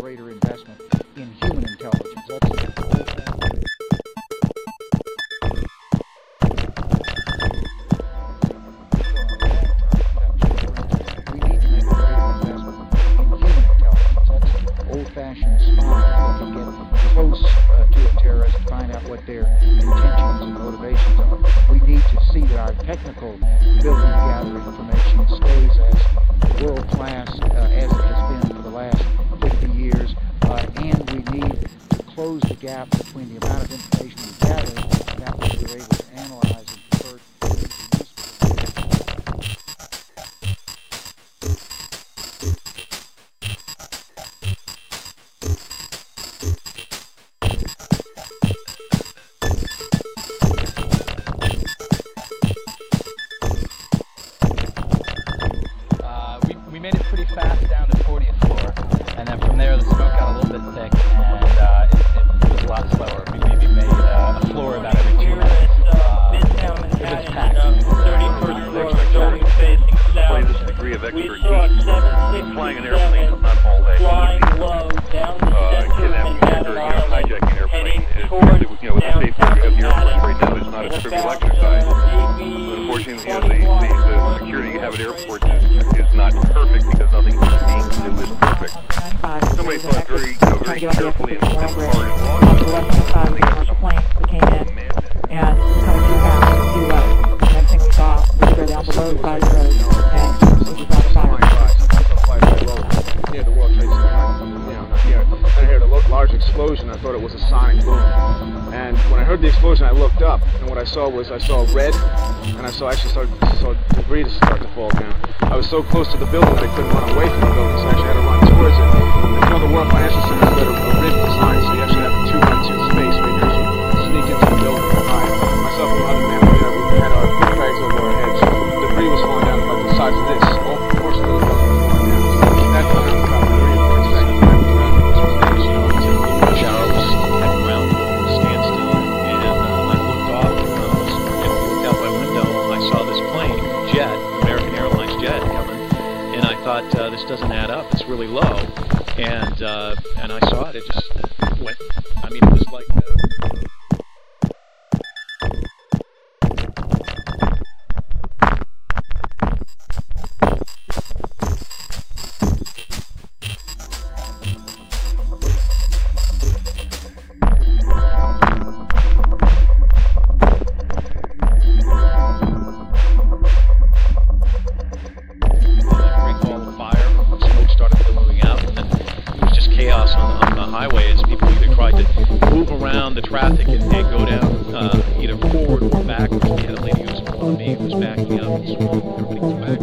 greater investment in human intelligence. That's we need to make a greater investment in human intelligence. That's old-fashioned spies that can get close to a terrorist and find out what their intentions and motivations are. We need to see that our technical ability to gather information stays as world-class as it has been for the last 50 years, and we need to close the gap between the amount of information we gather and that which we're able to analyze and convert into useful. We made it pretty fast down to 40th floor, and then from there the smoke got a little bit thick, and it was a lot slower. We maybe made a floor about every 2 minutes. It was packed. 31st floor, building facing south. This degree of We expertise. saw 767 Flying an airplane is not all day. flying low down the center of Manhattan Island, Hijacking an airplane heading is, towards with the safety of the airport right now, is not a trivial exercise. Unfortunately, the security you have at airports is not perfect because nothing being do is perfect. Somebody thought very carefully and hard and long. On the left-hand side of the commercial planes that came in and coming too fast to see what. Next thing we saw, we go down below the side of the road and it was on fire. Near the World Trade Center, I heard a large explosion. I thought it was a sonic boom. And when I heard the explosion, I looked up, and what I saw was red, and I saw debris start to fall down. I was so close to the building that I couldn't run away from the building, so I actually had to run towards it. And the World Financial Center has got a rig design, so you actually have a 2x2 space where you can actually sneak into the building and hide. Myself and another man were there. We had our big bags over our heads. Debris was falling down about the size of this. All portions of the building were falling down. That time, this doesn't add up. It's really low, and I saw it. It just went. I mean, it was like. Highway as people either tried to move around the traffic and go down either forward or backwards. We had a lady who was following me who was backing up and everybody was back.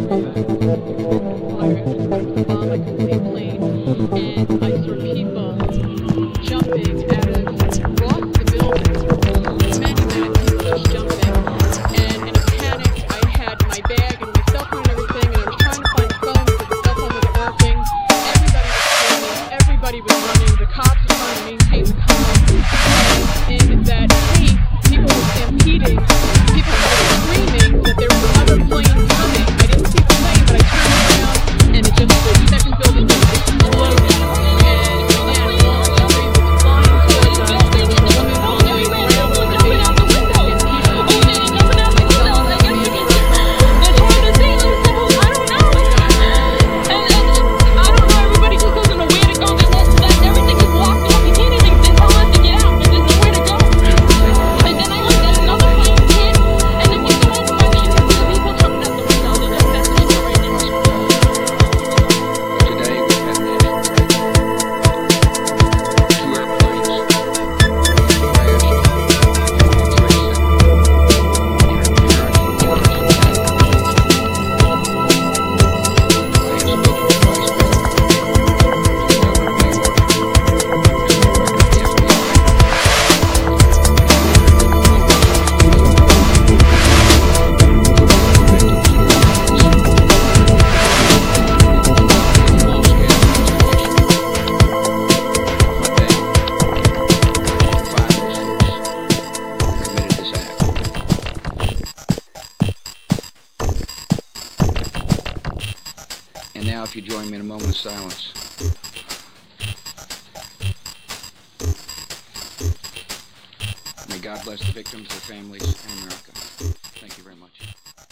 I could see a plane and I saw people jumping out of off the building. Many people just jumping, and in a panic I had my bag and my cell phone and everything, and I was trying to find the phone because the cell phone wasn't working. Everybody was running, the cops were trying to maintain the calm. In that case, people were stampeding, people were screaming that there was another plane coming. I didn't see the plane, but I turned around and it just, the second building just exploded. And again, along the street was flying towards us. There was a woman following the rail with a baby and people And now if you join me in a moment of silence. God bless the victims, their families, and America. Thank you very much.